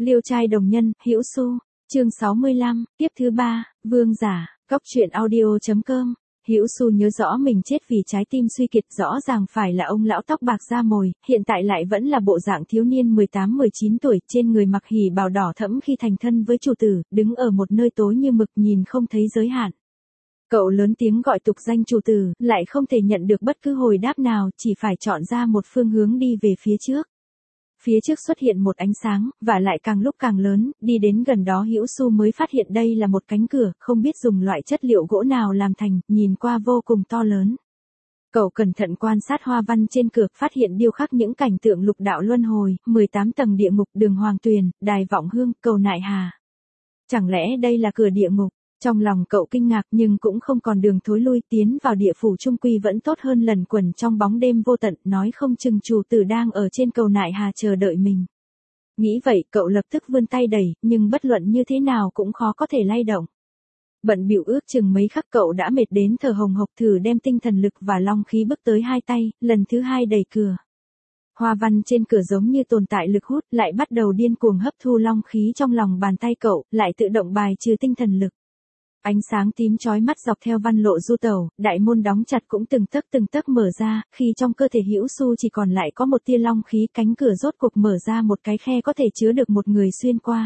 Liêu trai đồng nhân, Hữu Xu, chương 65, tiếp thứ 3, Vương giả, Cóc truyện audio.com. Hữu Xu nhớ rõ mình chết vì trái tim suy kiệt, rõ ràng phải là ông lão tóc bạc da mồi, hiện tại lại vẫn là bộ dạng thiếu niên 18-19 tuổi, trên người mặc hỉ bào đỏ thẫm khi thành thân với chủ tử, đứng ở một nơi tối như mực nhìn không thấy giới hạn. Cậu lớn tiếng gọi tục danh chủ tử, lại không thể nhận được bất cứ hồi đáp nào, chỉ phải chọn ra một phương hướng đi về phía trước. Phía trước xuất hiện một ánh sáng, và lại càng lúc càng lớn, đi đến gần đó Hữu Xu mới phát hiện đây là một cánh cửa, không biết dùng loại chất liệu gỗ nào làm thành, nhìn qua vô cùng to lớn. Cậu cẩn thận quan sát hoa văn trên cửa, phát hiện điêu khắc những cảnh tượng lục đạo luân hồi, 18 tầng địa ngục, đường hoàng tuyền, đài vọng hương, cầu nại hà. Chẳng lẽ đây là cửa địa ngục? Trong lòng cậu kinh ngạc nhưng cũng không còn đường thối lui, tiến vào địa phủ trung quy vẫn tốt hơn lần quẩn trong bóng đêm vô tận, nói không chừng chủ tử đang ở trên cầu nại hà chờ đợi mình. Nghĩ vậy cậu lập tức vươn tay đẩy, nhưng bất luận như thế nào cũng khó có thể lay động. Bận bịu ước chừng mấy khắc cậu đã mệt đến thở hồng hộc, thử đem tinh thần lực và long khí bước tới hai tay, lần thứ hai đẩy cửa. Hoa văn trên cửa giống như tồn tại lực hút, lại bắt đầu điên cuồng hấp thu long khí trong lòng bàn tay cậu, lại tự động bài trừ tinh thần lực. Ánh sáng tím chói mắt dọc theo văn lộ du tẩu, đại môn đóng chặt cũng từng tấc mở ra, khi trong cơ thể Hữu Xu chỉ còn lại có một tia long khí, cánh cửa rốt cục mở ra một cái khe có thể chứa được một người xuyên qua.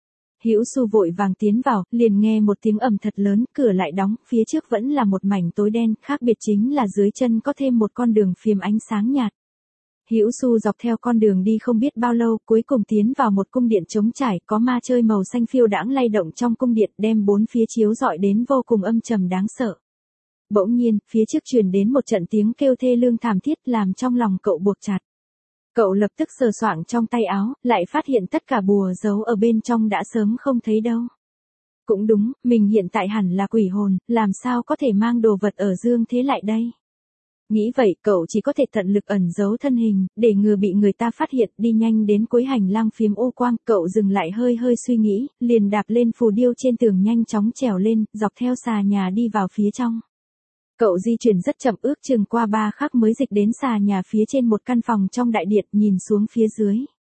Hữu Xu vội vàng tiến vào, liền nghe một tiếng ầm thật lớn, cửa lại đóng, phía trước vẫn là một mảnh tối đen, khác biệt chính là dưới chân có thêm một con đường phiếm ánh sáng nhạt. Hữu Xu dọc theo con đường đi không biết bao lâu, cuối cùng tiến vào một cung điện trống trải, có ma chơi màu xanh phiêu đãng lay động trong cung điện, đem bốn phía chiếu rọi đến vô cùng âm trầm đáng sợ. Bỗng nhiên, phía trước truyền đến một trận tiếng kêu thê lương thảm thiết, làm trong lòng cậu buộc chặt. Cậu lập tức sờ soạng trong tay áo, lại phát hiện tất cả bùa giấu ở bên trong đã sớm không thấy đâu. Cũng đúng, mình hiện tại hẳn là quỷ hồn, làm sao có thể mang đồ vật ở dương thế lại đây? Nghĩ vậy cậu chỉ có thể tận lực ẩn giấu thân hình, để ngừa bị người ta phát hiện, đi nhanh đến cuối hành lang phiếm ô quang, cậu dừng lại hơi suy nghĩ, liền đạp lên phù điêu trên tường nhanh chóng trèo lên, dọc theo xà nhà đi vào phía trong. Cậu di chuyển rất chậm, ước chừng qua 3 khắc mới dịch đến xà nhà phía trên một căn phòng trong đại điện, nhìn xuống phía dưới.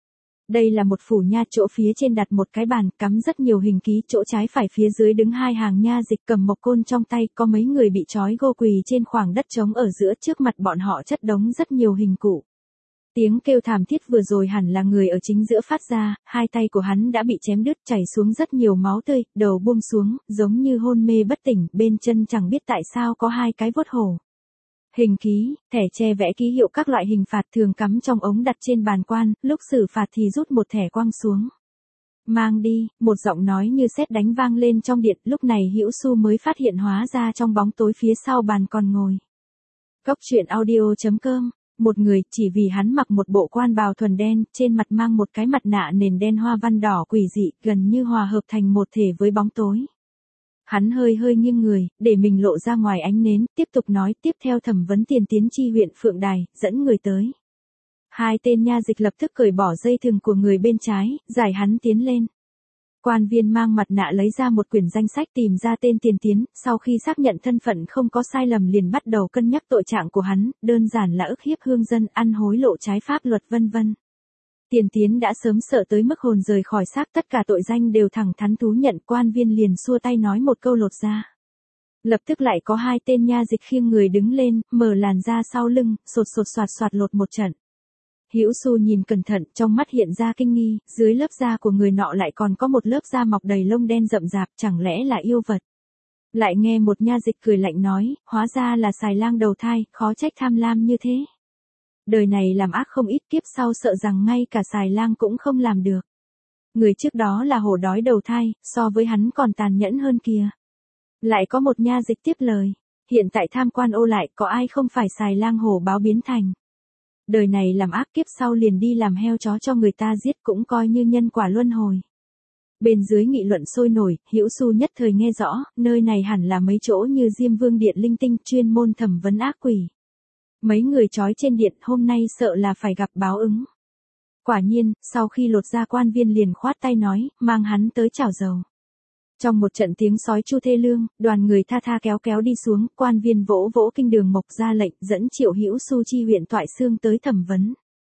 Đây là một phủ nha, chỗ phía trên đặt một cái bàn, cắm rất nhiều hình ký, chỗ trái phải phía dưới đứng hai hàng nha dịch cầm mộc côn trong tay, có mấy người bị trói gô quỳ trên khoảng đất trống ở giữa, trước mặt bọn họ chất đống rất nhiều hình cụ. Tiếng kêu thảm thiết vừa rồi hẳn là người ở chính giữa phát ra, hai tay của hắn đã bị chém đứt, chảy xuống rất nhiều máu tươi, đầu buông xuống, giống như hôn mê bất tỉnh, bên chân chẳng biết tại sao có hai cái vuốt hổ. Hình ký, thẻ che vẽ ký hiệu các loại hình phạt thường cắm trong ống đặt trên bàn quan, lúc xử phạt thì rút một thẻ quăng xuống. Mang đi, một giọng nói như sét đánh vang lên trong điện, lúc này Hữu Xu mới phát hiện hóa ra trong bóng tối phía sau bàn còn ngồi. Cóc truyện audio.com, một người, chỉ vì hắn mặc một bộ quan bào thuần đen, trên mặt mang một cái mặt nạ nền đen hoa văn đỏ quỷ dị, gần như hòa hợp thành một thể với bóng tối. Hắn hơi nghiêng người, để mình lộ ra ngoài ánh nến, tiếp tục nói, tiếp theo thẩm vấn tiền tiến chi huyện Phượng Đài, dẫn người tới. Hai tên nha dịch lập tức cởi bỏ dây thừng của người bên trái, giải hắn tiến lên. Quan viên mang mặt nạ lấy ra một quyển danh sách, tìm ra tên tiền tiến, sau khi xác nhận thân phận không có sai lầm liền bắt đầu cân nhắc tội trạng của hắn, đơn giản là ức hiếp hương dân, ăn hối lộ trái pháp luật vân vân. Tiền tiến đã sớm sợ tới mức hồn rời khỏi xác, tất cả tội danh đều thẳng thắn thú nhận, quan viên liền xua tay nói một câu lột ra. Lập tức lại có hai tên nha dịch khiêng người đứng lên, mở làn da sau lưng, sột soạt lột một trận. Hữu Xu nhìn cẩn thận, trong mắt hiện ra kinh nghi, dưới lớp da của người nọ lại còn có một lớp da mọc đầy lông đen rậm rạp, chẳng lẽ là yêu vật. Lại nghe một nha dịch cười lạnh nói, hóa ra là xài lang đầu thai, khó trách tham lam như thế. Đời này làm ác không ít, kiếp sau sợ rằng ngay cả xài lang cũng không làm được. Người trước đó là hổ đói đầu thai, so với hắn còn tàn nhẫn hơn kìa. Lại có một nha dịch tiếp lời, hiện tại tham quan ô lại, có ai không phải xài lang hổ báo biến thành. Đời này làm ác, kiếp sau liền đi làm heo chó cho người ta giết, cũng coi như nhân quả luân hồi. Bên dưới nghị luận sôi nổi, Hữu Xu nhất thời nghe rõ, nơi này hẳn là mấy chỗ như Diêm Vương Điện linh tinh, chuyên môn thẩm vấn ác quỷ. Mấy người trói trên điện, hôm nay sợ là phải gặp báo ứng. Quả nhiên, sau khi lột ra quan viên liền khoát tay nói, mang hắn tới chảo dầu. Trong một trận tiếng sói chu thê lương, đoàn người tha kéo đi xuống, quan viên vỗ kinh đường mộc ra lệnh, dẫn Triệu Hữu Xu chi huyện Toại Xương tới thẩm vấn.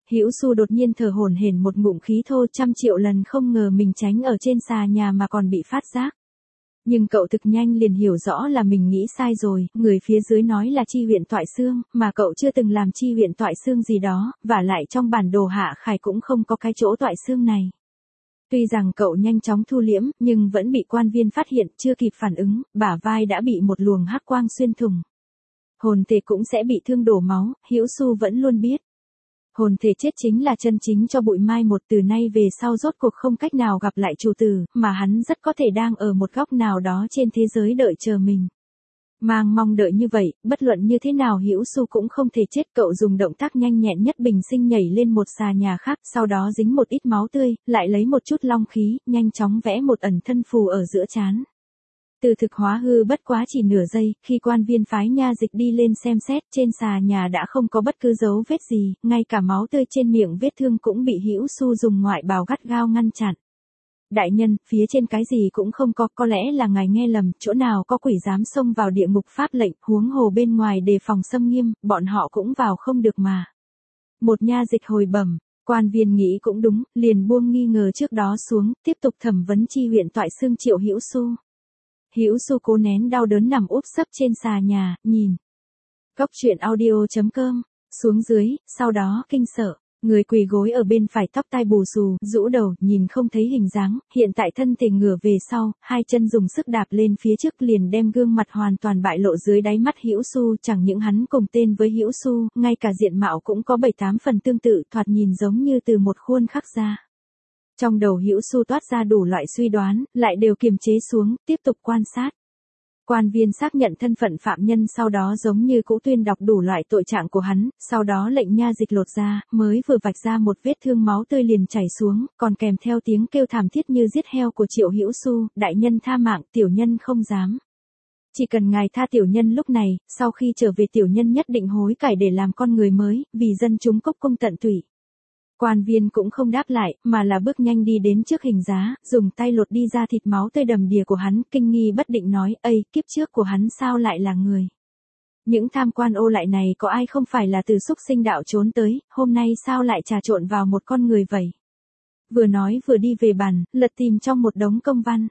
Hữu Xu đột nhiên thở hổn hển một ngụm khí thô, 100 triệu lần không ngờ mình tránh ở trên xà nhà mà còn bị phát giác. Nhưng cậu thực nhanh liền hiểu rõ là mình nghĩ sai rồi, người phía dưới nói là chi huyện Toại Xương, mà cậu chưa từng làm chi huyện Toại Xương gì đó, và lại trong bản đồ Hạ Khải cũng không có cái chỗ Toại Xương này. Tuy rằng cậu nhanh chóng thu liễm, nhưng vẫn bị quan viên phát hiện, chưa kịp phản ứng, bả vai đã bị một luồng hắc quang xuyên thủng. Hồn thể cũng sẽ bị thương đổ máu, Hữu Xu vẫn luôn biết. Hồn thể chết chính là chân chính cho bụi mai một, từ nay về sau rốt cuộc không cách nào gặp lại chủ tử, mà hắn rất có thể đang ở một góc nào đó trên thế giới đợi chờ mình. Mang mong đợi như vậy, bất luận như thế nào Hữu Xu cũng không thể chết, cậu dùng động tác nhanh nhẹn nhất bình sinh nhảy lên một xà nhà khác, sau đó dính một ít máu tươi, lại lấy một chút long khí, nhanh chóng vẽ một ẩn thân phù ở giữa trán. Từ thực hóa hư bất quá chỉ nửa giây, khi quan viên phái nha dịch đi lên xem xét, trên xà nhà đã không có bất cứ dấu vết gì, ngay cả máu tươi trên miệng vết thương cũng bị Hữu Xu dùng ngoại bào gắt gao ngăn chặn. Đại nhân, phía trên cái gì cũng không có lẽ là ngài nghe lầm, chỗ nào có quỷ dám xông vào địa ngục pháp lệnh, huống hồ bên ngoài đề phòng xâm nghiêm, bọn họ cũng vào không được mà. Một nha dịch hồi bẩm, quan viên nghĩ cũng đúng, liền buông nghi ngờ trước đó xuống, tiếp tục thẩm vấn chi huyện Toại Xương Triệu Hữu Xu. Hữu Xu cố nén đau đớn nằm úp sấp trên xà nhà, nhìn. Cốc truyện audio.com, xuống dưới, sau đó kinh sợ. Người quỳ gối ở bên phải tóc tai bù xù, rũ đầu, nhìn không thấy hình dáng, hiện tại thân thể ngửa về sau, hai chân dùng sức đạp lên phía trước liền đem gương mặt hoàn toàn bại lộ dưới đáy mắt Hữu Xu, chẳng những hắn cùng tên với Hữu Xu, ngay cả diện mạo cũng có 7-8 phần tương tự, thoạt nhìn giống như từ một khuôn khắc ra. Trong đầu Hữu Xu toát ra đủ loại suy đoán, lại đều kiềm chế xuống, tiếp tục quan sát. Quan viên xác nhận thân phận phạm nhân, sau đó giống như cũ tuyên đọc đủ loại tội trạng của hắn, sau đó lệnh nha dịch lột ra, mới vừa vạch ra một vết thương máu tươi liền chảy xuống, còn kèm theo tiếng kêu thảm thiết như giết heo của Triệu Hữu Xu, đại nhân tha mạng, tiểu nhân không dám. Chỉ cần ngài tha tiểu nhân lúc này, sau khi trở về tiểu nhân nhất định hối cải để làm con người mới, vì dân chúng cốc cung tận tụy. Quan viên cũng không đáp lại, mà là bước nhanh đi đến trước hình giá, dùng tay lột đi ra thịt máu tươi đầm đìa của hắn, kinh nghi bất định nói, ây, kiếp trước của hắn sao lại là người. Những tham quan ô lại này có ai không phải là từ xúc sinh đạo trốn tới, hôm nay sao lại trà trộn vào một con người vậy. Vừa nói vừa đi về bàn, lật tìm trong một đống công văn.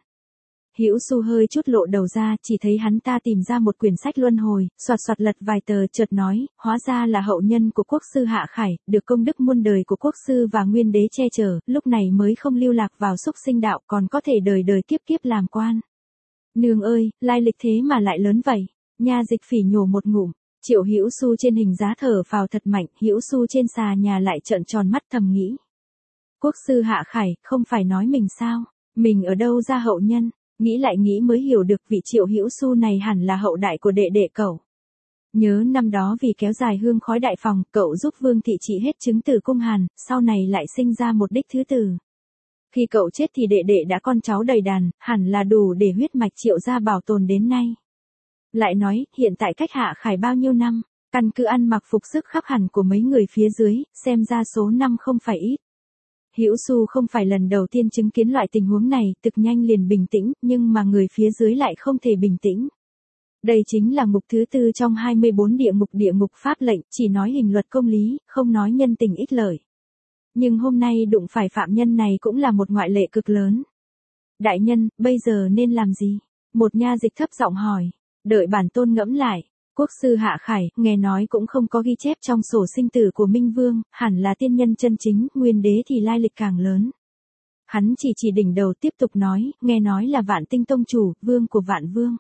Hữu Xu hơi chút lộ đầu ra, chỉ thấy hắn ta tìm ra một quyển sách luân hồi, soạt soạt lật vài tờ, chợt nói, hóa ra là hậu nhân của quốc sư Hạ Khải, được công đức muôn đời của quốc sư và nguyên đế che chở, lúc này mới không lưu lạc vào xúc sinh đạo, còn có thể đời đời kiếp kiếp làm quan. Nương ơi, lai lịch thế mà lại lớn vậy. Nha dịch phỉ nhổ một ngụm. Triệu Hữu Xu trên hình giá thở phào thật mạnh, Hữu Xu trên xà nhà lại trợn tròn mắt thầm nghĩ. Quốc sư Hạ Khải, không phải nói mình sao? Mình ở đâu ra hậu nhân? Nghĩ lại nghĩ mới hiểu được vị Triệu Hữu Xu này hẳn là hậu đại của đệ đệ cậu. Nhớ năm đó vì kéo dài hương khói đại phòng, cậu giúp Vương thị trị hết chứng tử cung hàn, sau này lại sinh ra một đích thứ tử. Khi cậu chết thì đệ đệ đã con cháu đầy đàn, hẳn là đủ để huyết mạch Triệu gia bảo tồn đến nay. Lại nói, hiện tại cách Hạ Khải bao nhiêu năm, căn cứ ăn mặc phục sức khác hẳn của mấy người phía dưới, xem ra số năm không phải ít. Hữu Xu không phải lần đầu tiên chứng kiến loại tình huống này, thực nhanh liền bình tĩnh, nhưng mà người phía dưới lại không thể bình tĩnh. Đây chính là ngục thứ 4 trong 24 địa ngục pháp lệnh, chỉ nói hình luật công lý, không nói nhân tình ích lợi. Nhưng hôm nay đụng phải phạm nhân này cũng là một ngoại lệ cực lớn. Đại nhân, bây giờ nên làm gì? Một nha dịch thấp giọng hỏi. Đợi bản tôn ngẫm lại. Quốc sư Hạ Khải, nghe nói cũng không có ghi chép trong sổ sinh tử của Minh Vương, hẳn là tiên nhân chân chính, nguyên đế thì lai lịch càng lớn. Hắn chỉ đỉnh đầu tiếp tục nói, nghe nói là Vạn Tinh Tông chủ, vương của Vạn Vương.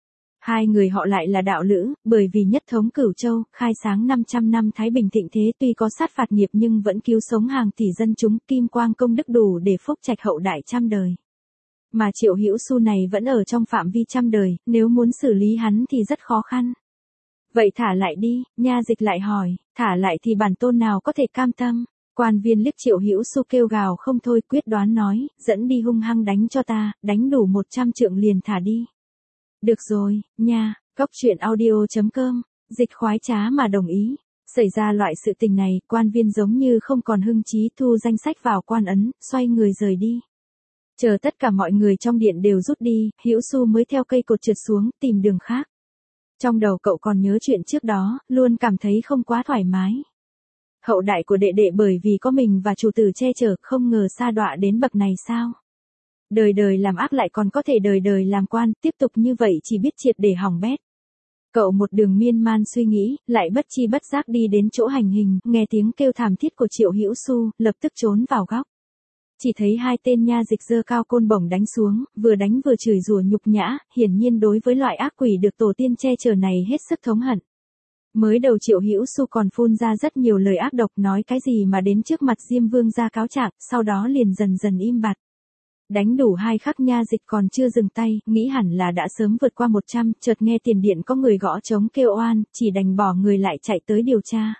Hai người họ lại là đạo lữ, bởi vì nhất thống Cửu Châu, khai sáng 500 năm thái bình thịnh thế, tuy có sát phạt nghiệp nhưng vẫn cứu sống hàng tỷ dân chúng, kim quang công đức đủ để phúc trạch hậu đại trăm đời. Mà Triệu Hữu Xu này vẫn ở trong phạm vi trăm đời, nếu muốn xử lý hắn thì rất khó khăn. Vậy thả lại đi, nha dịch lại hỏi, thả lại thì bản tôn nào có thể cam tâm. Quan viên liếc Triệu Hữu Xu kêu gào không thôi, quyết đoán nói, dẫn đi hung hăng đánh cho ta, đánh đủ 100 trượng liền thả đi. Được rồi, nha, cốc truyện audio.com, dịch khoái trá mà đồng ý. Xảy ra loại sự tình này, quan viên giống như không còn hưng trí, thu danh sách vào quan ấn, xoay người rời đi. Chờ tất cả mọi người trong điện đều rút đi, Hữu Xu mới theo cây cột trượt xuống, tìm đường khác. Trong đầu cậu còn nhớ chuyện trước đó, luôn cảm thấy không quá thoải mái. Hậu đại của đệ đệ bởi vì có mình và chủ tử che chở, không ngờ sa đọa đến bậc này sao? Đời đời làm ác lại còn có thể đời đời làm quan, tiếp tục như vậy chỉ biết triệt để hỏng bét. Cậu một đường miên man suy nghĩ, lại bất chi bất giác đi đến chỗ hành hình, nghe tiếng kêu thảm thiết của Triệu Hữu Xu, lập tức trốn vào góc. Chỉ thấy hai tên nha dịch giơ cao côn bổng đánh xuống, vừa đánh vừa chửi rủa nhục nhã, hiển nhiên đối với loại ác quỷ được tổ tiên che chở này hết sức thống hận. Mới đầu Triệu Hữu Xu còn phun ra rất nhiều lời ác độc, nói cái gì mà đến trước mặt Diêm Vương ra cáo trạng, sau đó liền dần dần im bặt. Đánh đủ 2 khắc nha dịch còn chưa dừng tay, nghĩ hẳn là đã sớm vượt qua 100, chợt nghe tiền điện có người gõ trống kêu oan, chỉ đành bỏ người lại chạy tới điều tra.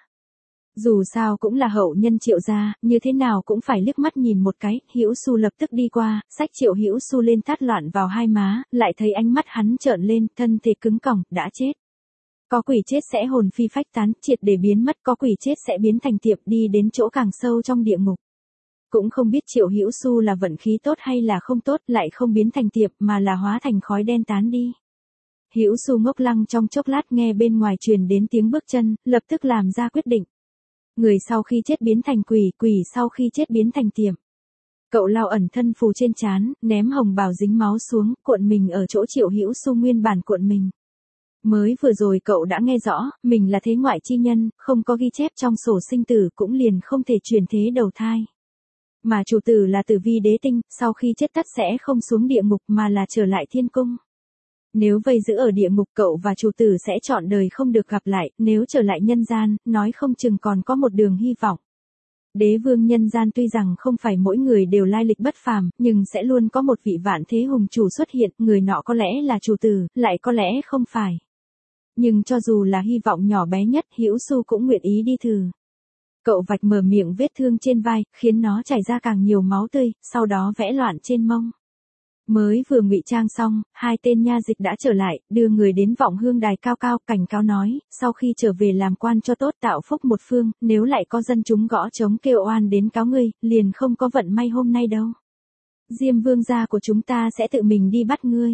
Dù sao cũng là hậu nhân Triệu gia, như thế nào cũng phải liếc mắt nhìn một cái. Hữu Xu lập tức đi qua, xách Triệu Hữu Xu lên tát loạn vào hai má, lại thấy ánh mắt hắn trợn lên, thân thể cứng cỏng, đã chết. Có quỷ chết sẽ hồn phi phách tán, triệt để biến mất, có quỷ chết sẽ biến thành tiệm, đi đến chỗ càng sâu trong địa ngục. Cũng không biết Triệu Hữu Xu là vận khí tốt hay là không tốt, lại không biến thành tiệp mà là hóa thành khói đen tán đi. Hữu Xu ngốc lăng trong chốc lát, nghe bên ngoài truyền đến tiếng bước chân, lập tức làm ra quyết định. Người sau khi chết biến thành quỷ, quỷ sau khi chết biến thành tiệm. Cậu lao ẩn thân phù trên trán, ném hồng bào dính máu xuống, cuộn mình ở chỗ Triệu Hữu Xu nguyên bản cuộn mình. Mới vừa rồi cậu đã nghe rõ, mình là thế ngoại chi nhân, không có ghi chép trong sổ sinh tử, cũng liền không thể chuyển thế đầu thai. Mà chủ tử là Tử Vi đế tinh, sau khi chết tất sẽ không xuống địa ngục mà là trở lại thiên cung. Nếu vây giữ ở địa ngục, cậu và chủ tử sẽ trọn đời không được gặp lại, nếu trở lại nhân gian, nói không chừng còn có một đường hy vọng. Đế vương nhân gian tuy rằng không phải mỗi người đều lai lịch bất phàm, nhưng sẽ luôn có một vị vạn thế hùng chủ xuất hiện, người nọ có lẽ là chủ tử, lại có lẽ không phải. Nhưng cho dù là hy vọng nhỏ bé nhất, Hữu Xu cũng nguyện ý đi thử. Cậu vạch mở miệng vết thương trên vai, khiến nó chảy ra càng nhiều máu tươi, sau đó vẽ loạn trên mông. Mới vừa ngụy trang xong, hai tên nha dịch đã trở lại, đưa người đến vọng hương đài cao cao, cảnh cáo nói, sau khi trở về làm quan cho tốt, tạo phúc một phương, nếu lại có dân chúng gõ trống kêu oan đến cáo ngươi, liền không có vận may hôm nay đâu. Diêm Vương gia của chúng ta sẽ tự mình đi bắt ngươi.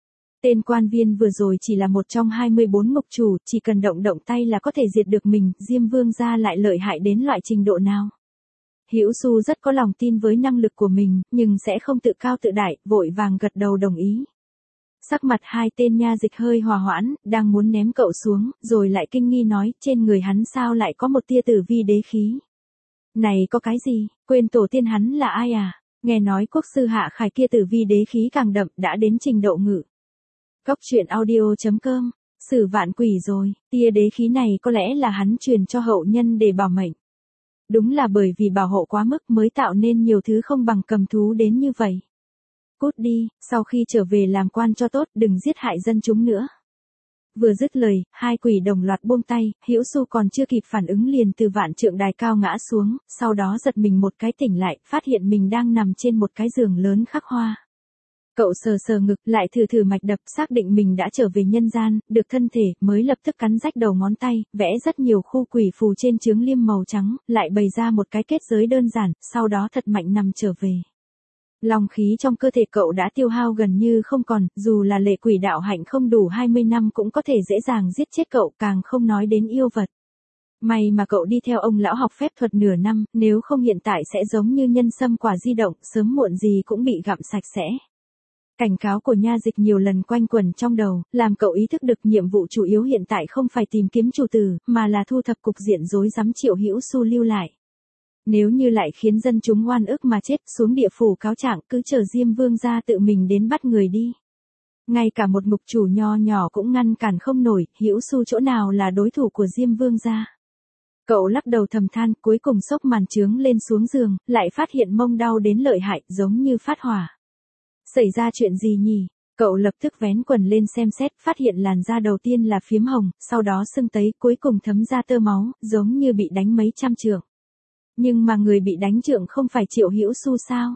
Tên quan viên vừa rồi chỉ là một trong 24 ngục chủ, chỉ cần động động tay là có thể diệt được mình, Diêm Vương gia lại lợi hại đến loại trình độ nào. Hữu Xu rất có lòng tin với năng lực của mình, nhưng sẽ không tự cao tự đại, vội vàng gật đầu đồng ý. Sắc mặt hai tên nha dịch hơi hòa hoãn, đang muốn ném cậu xuống, rồi lại kinh nghi nói, trên người hắn sao lại có một tia Tử Vi đế khí. Này có cái gì, quên tổ tiên hắn là ai à? Nghe nói quốc sư Hạ Khải kia Tử Vi đế khí càng đậm, đã đến trình độ ngự. Cóc truyện audio.com, xử vạn quỷ rồi, tia đế khí này có lẽ là hắn truyền cho hậu nhân để bảo mệnh. Đúng là bởi vì bảo hộ quá mức mới tạo nên nhiều thứ không bằng cầm thú đến như vậy. Cút đi, sau khi trở về làm quan cho tốt, đừng giết hại dân chúng nữa. Vừa dứt lời, hai quỷ đồng loạt buông tay, Hữu Xu còn chưa kịp phản ứng liền từ vạn trượng đài cao ngã xuống, sau đó giật mình một cái tỉnh lại, phát hiện mình đang nằm trên một cái giường lớn khắc hoa. Cậu sờ sờ ngực, lại thử thử mạch đập, xác định mình đã trở về nhân gian, được thân thể, mới lập tức cắn rách đầu ngón tay, vẽ rất nhiều khu quỷ phù trên chướng liêm màu trắng, lại bày ra một cái kết giới đơn giản, sau đó thật mạnh nằm trở về. Long khí trong cơ thể cậu đã tiêu hao gần như không còn, dù là lệ quỷ đạo hạnh không đủ 20 năm cũng có thể dễ dàng giết chết cậu, càng không nói đến yêu vật. May mà cậu đi theo ông lão học phép thuật nửa năm, nếu không hiện tại sẽ giống như nhân sâm quả di động, sớm muộn gì cũng bị gặm sạch sẽ. Cảnh cáo của nha dịch nhiều lần quanh quẩn trong đầu, làm cậu ý thức được nhiệm vụ chủ yếu hiện tại không phải tìm kiếm chủ tử, mà là thu thập cục diện rối rắm Triệu Hữu Xu lưu lại. Nếu như lại khiến dân chúng oan ức mà chết, xuống địa phủ cáo trạng, cứ chờ Diêm Vương gia tự mình đến bắt người đi. Ngay cả một ngục chủ nho nhỏ cũng ngăn cản không nổi, Hữu Xu chỗ nào là đối thủ của Diêm Vương gia. Cậu lắc đầu thầm than, cuối cùng xốc màn trướng lên xuống giường, lại phát hiện mông đau đến lợi hại, giống như phát hỏa. Xảy ra chuyện gì nhỉ? Cậu lập tức vén quần lên xem xét, phát hiện làn da đầu tiên là phiếm hồng, sau đó sưng tấy, cuối cùng thấm ra tơ máu, giống như bị đánh mấy trăm trượng. Nhưng mà người bị đánh trượng không phải Triệu Hữu Xu sao?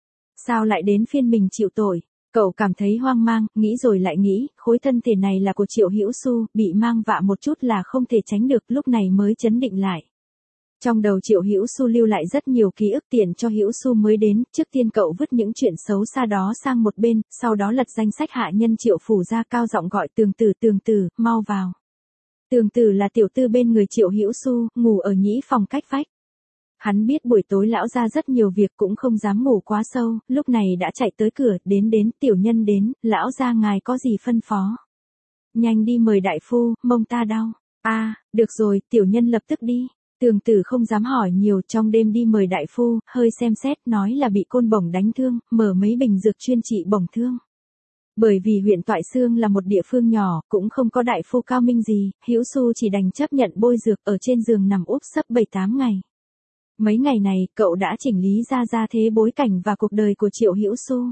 Sao lại đến phiên mình chịu tội? Cậu cảm thấy hoang mang, nghĩ rồi lại nghĩ, khối thân thể này là của Triệu Hữu Xu, bị mang vạ một chút là không thể tránh được, lúc này mới chấn định lại. Trong đầu Triệu Hữu Xu lưu lại rất nhiều ký ức tiện cho Hữu Xu mới đến, trước tiên cậu vứt những chuyện xấu xa đó sang một bên, sau đó lật danh sách hạ nhân Triệu phủ ra, cao giọng gọi Tường Tử, mau vào. Tường Tử là tiểu tư bên người Triệu Hữu Xu, ngủ ở nhĩ phòng cách vách. Hắn biết buổi tối lão ra rất nhiều việc cũng không dám ngủ quá sâu, lúc này đã chạy tới cửa, đến tiểu nhân đến, lão ra ngài có gì phân phó. Nhanh đi mời đại phu, mông ta đau. Được rồi, tiểu nhân lập tức đi. Tường Tử không dám hỏi nhiều, trong đêm đi mời đại phu, hơi xem xét, nói là bị côn bổng đánh thương, mở mấy bình dược chuyên trị bổng thương. Bởi vì huyện Toại Xương là một địa phương nhỏ, cũng không có đại phu cao minh gì, Hữu Xu chỉ đành chấp nhận bôi dược ở trên giường nằm úp sấp 7-8 ngày. Mấy ngày này, cậu đã chỉnh lý ra thế bối cảnh và cuộc đời của Triệu Hữu Xu.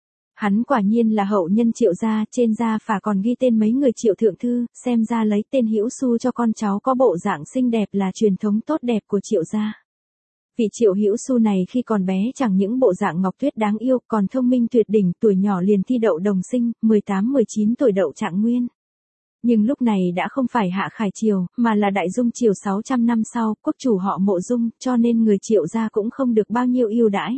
Hắn quả nhiên là hậu nhân Triệu gia, trên gia phả còn ghi tên mấy người Triệu thượng thư, xem ra lấy tên Hữu Xu cho con cháu có bộ dạng xinh đẹp là truyền thống tốt đẹp của Triệu gia. Vị Triệu Hữu Xu này khi còn bé chẳng những bộ dạng ngọc tuyết đáng yêu, còn thông minh tuyệt đỉnh, tuổi nhỏ liền thi đậu đồng sinh, 18-19 tuổi đậu trạng nguyên. Nhưng lúc này đã không phải Hạ Khải Triều, mà là Đại Dung Triều 600 năm sau, quốc chủ họ Mộ Dung, cho nên người Triệu gia cũng không được bao nhiêu ưu đãi.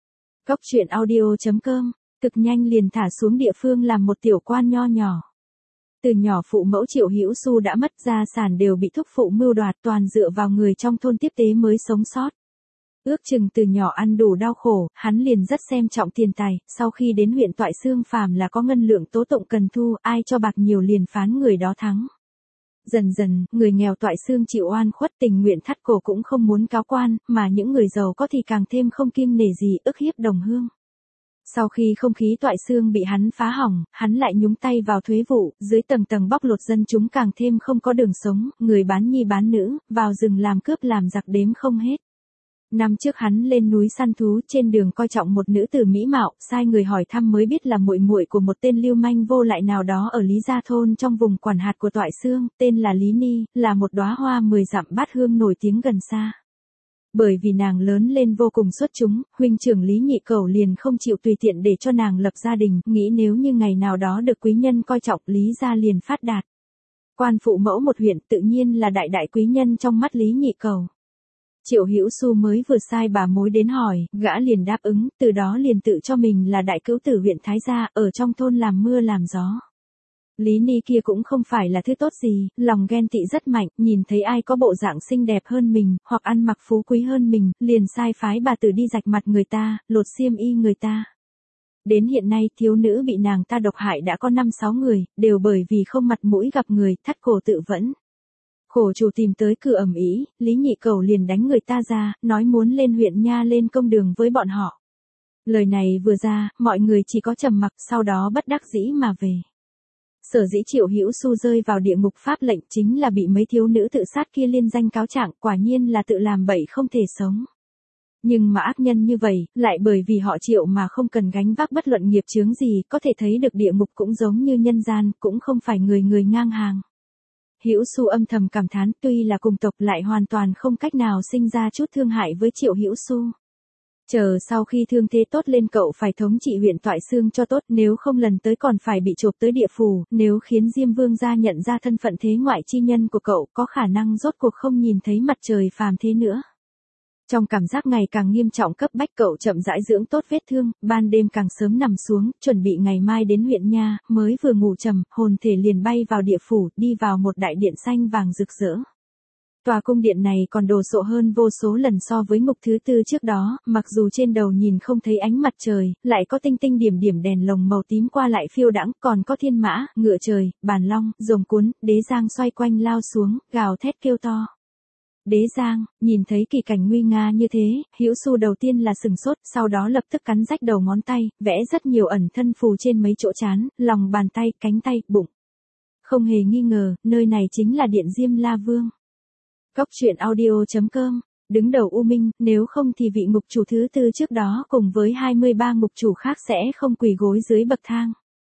Góc truyện audio.com, cực nhanh liền thả xuống địa phương làm một tiểu quan nho nhỏ. Từ nhỏ phụ mẫu Triệu Hữu Xu đã mất, gia sản đều bị thúc phụ mưu đoạt, toàn dựa vào người trong thôn tiếp tế mới sống sót. Ước chừng từ nhỏ ăn đủ đau khổ, hắn liền rất xem trọng tiền tài, sau khi đến huyện Toại Xương phàm là có ngân lượng tố tụng cần thu, ai cho bạc nhiều liền phán người đó thắng. Dần dần, người nghèo Toại Xương chịu oan khuất tình nguyện thắt cổ cũng không muốn cáo quan, mà những người giàu có thì càng thêm không kiêng nể gì ức hiếp đồng hương. Sau khi không khí Toại Xương bị hắn phá hỏng, hắn lại nhúng tay vào thuế vụ, dưới tầng bóc lột dân chúng càng thêm không có đường sống, người bán nhi bán nữ, vào rừng làm cướp làm giặc đếm không hết. Năm trước hắn lên núi săn thú, trên đường coi trọng một nữ tử mỹ mạo, sai người hỏi thăm mới biết là muội muội của một tên lưu manh vô lại nào đó ở Lý Gia thôn trong vùng quản hạt của Toại Xương, tên là Lý Ni, là một đóa hoa 10 dặm bát hương nổi tiếng gần xa. Bởi vì nàng lớn lên vô cùng xuất chúng, huynh trưởng Lý Nhị Cẩu liền không chịu tùy tiện để cho nàng lập gia đình, nghĩ nếu như ngày nào đó được quý nhân coi trọng, Lý Gia liền phát đạt. Quan phụ mẫu một huyện tự nhiên là đại quý nhân trong mắt Lý Nhị Cẩu. Triệu Hữu Xu mới vừa sai bà mối đến hỏi, gã liền đáp ứng, từ đó liền tự cho mình là đại cữu tử huyện Thái Gia, ở trong thôn làm mưa làm gió. Lý Ni kia cũng không phải là thứ tốt gì, lòng ghen tị rất mạnh, nhìn thấy ai có bộ dạng xinh đẹp hơn mình, hoặc ăn mặc phú quý hơn mình, liền sai phái bà tử đi rạch mặt người ta, lột xiêm y người ta. Đến hiện nay thiếu nữ bị nàng ta độc hại đã có 5-6 người, đều bởi vì không mặt mũi gặp người, thắt cổ tự vẫn. Khổ chủ tìm tới cửa ầm ĩ, Lý Nhị Cẩu liền đánh người ta ra, nói muốn lên huyện nha lên công đường với bọn họ. Lời này vừa ra, mọi người chỉ có trầm mặc, sau đó bất đắc dĩ mà về. Sở dĩ Triệu Hữu Xu rơi vào địa ngục pháp lệnh chính là bị mấy thiếu nữ tự sát kia liên danh cáo trạng, quả nhiên là tự làm bậy không thể sống. Nhưng mà ác nhân như vậy, lại bởi vì họ Triệu mà không cần gánh vác bất luận nghiệp chướng gì, có thể thấy được địa ngục cũng giống như nhân gian, cũng không phải người ngang hàng. Hữu Xu âm thầm cảm thán, tuy là cùng tộc lại hoàn toàn không cách nào sinh ra chút thương hại với Triệu Hữu Xu. Chờ sau khi thương thế tốt lên cậu phải thống trị huyện Toại Xương cho tốt, nếu không lần tới còn phải bị chộp tới địa phủ, nếu khiến Diêm Vương gia nhận ra thân phận thế ngoại chi nhân của cậu, có khả năng rốt cuộc không nhìn thấy mặt trời phàm thế nữa. Trong cảm giác ngày càng nghiêm trọng cấp bách, cậu chậm rãi dưỡng tốt vết thương, ban đêm càng sớm nằm xuống, chuẩn bị ngày mai đến huyện nha, mới vừa ngủ trầm, hồn thể liền bay vào địa phủ, đi vào một đại điện xanh vàng rực rỡ. Tòa cung điện này còn đồ sộ hơn vô số lần so với ngục thứ tư trước đó, mặc dù trên đầu nhìn không thấy ánh mặt trời, lại có tinh tinh điểm điểm đèn lồng màu tím qua lại phiêu đãng, còn có thiên mã, ngựa trời, bàn long, rồng cuốn, đế giang xoay quanh lao xuống, gào thét kêu to. Đế giang, nhìn thấy kỳ cảnh nguy nga như thế, Hữu Xu đầu tiên là sừng sốt, sau đó lập tức cắn rách đầu ngón tay, vẽ rất nhiều ẩn thân phù trên mấy chỗ trán, lòng bàn tay, cánh tay, bụng. Không hề nghi ngờ, nơi này chính là điện Diêm La Vương. Góc truyện audio.com, đứng đầu U Minh, nếu không thì vị ngục chủ thứ tư trước đó cùng với 23 ngục chủ khác sẽ không quỳ gối dưới bậc thang.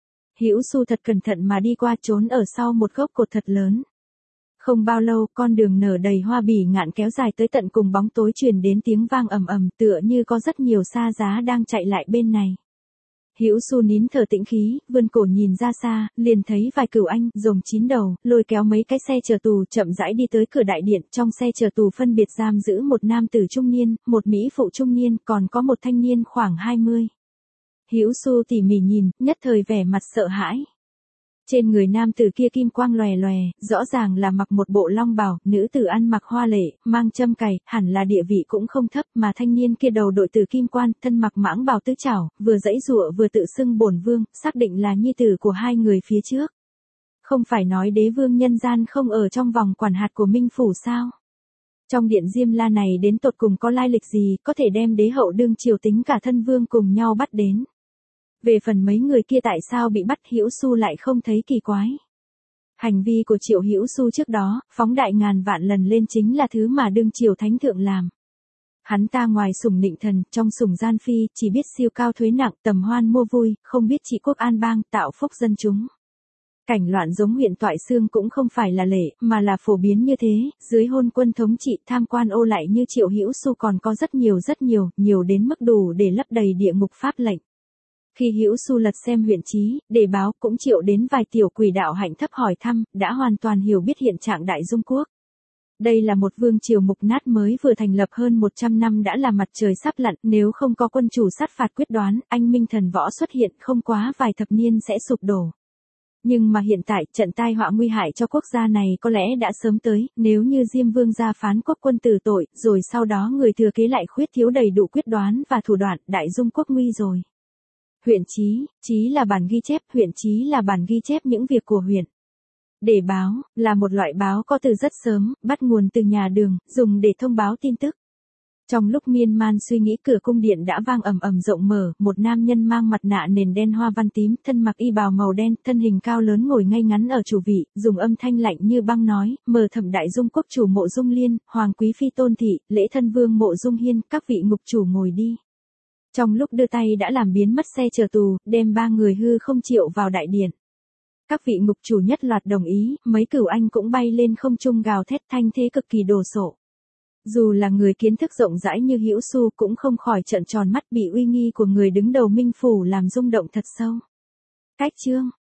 Hữu Xu thật cẩn thận mà đi qua, trốn ở sau một gốc cột thật lớn. Không bao lâu, con đường nở đầy hoa bỉ ngạn kéo dài tới tận cùng, bóng tối truyền đến tiếng vang ầm ầm, tựa như có rất nhiều sa giá đang chạy lại bên này. Hữu Xu nín thở tĩnh khí, vươn cổ nhìn ra xa, liền thấy vài cửu anh, rồng 9 đầu, lôi kéo mấy cái xe chở tù, chậm rãi đi tới cửa đại điện, trong xe chở tù phân biệt giam giữ một nam tử trung niên, một mỹ phụ trung niên, còn có một thanh niên khoảng 20. Hữu Xu tỉ mỉ nhìn, nhất thời vẻ mặt sợ hãi. Trên người nam tử kia kim quang lòe lòe, rõ ràng là mặc một bộ long bào, nữ tử ăn mặc hoa lệ, mang châm cài, hẳn là địa vị cũng không thấp, mà thanh niên kia đầu đội tử kim quan, thân mặc mãng bào tứ trảo, vừa giãy giụa vừa tự xưng bổn vương, xác định là nhi tử của hai người phía trước. Không phải nói đế vương nhân gian không ở trong vòng quản hạt của Minh Phủ sao? Trong điện Diêm La này đến tột cùng có lai lịch gì, có thể đem đế hậu đương triều tính cả thân vương cùng nhau bắt đến. Về phần mấy người kia tại sao bị bắt, Hữu Xu lại không thấy kỳ quái. Hành vi của Triệu Hữu Xu trước đó, phóng đại ngàn vạn lần lên chính là thứ mà đương triều thánh thượng làm. Hắn ta ngoài sủng nịnh thần, trong sủng gian phi, chỉ biết siêu cao thuế nặng, tầm hoan mua vui, không biết trị quốc an bang, tạo phúc dân chúng. Cảnh loạn giống huyện Toại Xương cũng không phải là lệ, mà là phổ biến như thế, dưới hôn quân thống trị tham quan ô lại như Triệu Hữu Xu còn có rất nhiều, nhiều đến mức đủ để lấp đầy địa ngục pháp lệnh. Khi Hữu Xu lật xem huyện chí, để báo cũng triệu đến vài tiểu quỷ đạo hạnh thấp hỏi thăm, đã hoàn toàn hiểu biết hiện trạng Đại Dung Quốc. Đây là một vương triều mục nát mới vừa thành lập hơn 100 năm đã là mặt trời sắp lặn, nếu không có quân chủ sát phạt quyết đoán, anh minh thần võ xuất hiện không quá vài thập niên sẽ sụp đổ. Nhưng mà hiện tại, trận tai họa nguy hại cho quốc gia này có lẽ đã sớm tới, nếu như Diêm Vương gia phán quốc quân tử tội, rồi sau đó người thừa kế lại khuyết thiếu đầy đủ quyết đoán và thủ đoạn, Đại Dung Quốc nguy rồi. Huyện chí là bản ghi chép, huyện chí là bản ghi chép những việc của huyện. Để báo, là một loại báo có từ rất sớm, bắt nguồn từ nhà Đường, dùng để thông báo tin tức. Trong lúc miên man suy nghĩ, cửa cung điện đã vang ầm ầm rộng mở, một nam nhân mang mặt nạ nền đen hoa văn tím, thân mặc y bào màu đen, thân hình cao lớn ngồi ngay ngắn ở chủ vị, dùng âm thanh lạnh như băng nói, mời Thẩm Đại Dung Quốc chủ Mộ Dung Liên, Hoàng quý phi Tôn thị, lễ thân vương Mộ Dung Hiên, các vị ngục chủ ngồi đi. Trong lúc đưa tay đã làm biến mất xe chở tù, đem ba người hư không triệu vào đại điện. Các vị ngục chủ nhất loạt đồng ý, mấy cửu anh cũng bay lên không trung gào thét thanh thế cực kỳ đồ sộ. Dù là người kiến thức rộng rãi như Hữu Xu cũng không khỏi trợn tròn mắt, bị uy nghi của người đứng đầu Minh Phủ làm rung động thật sâu. Cách chương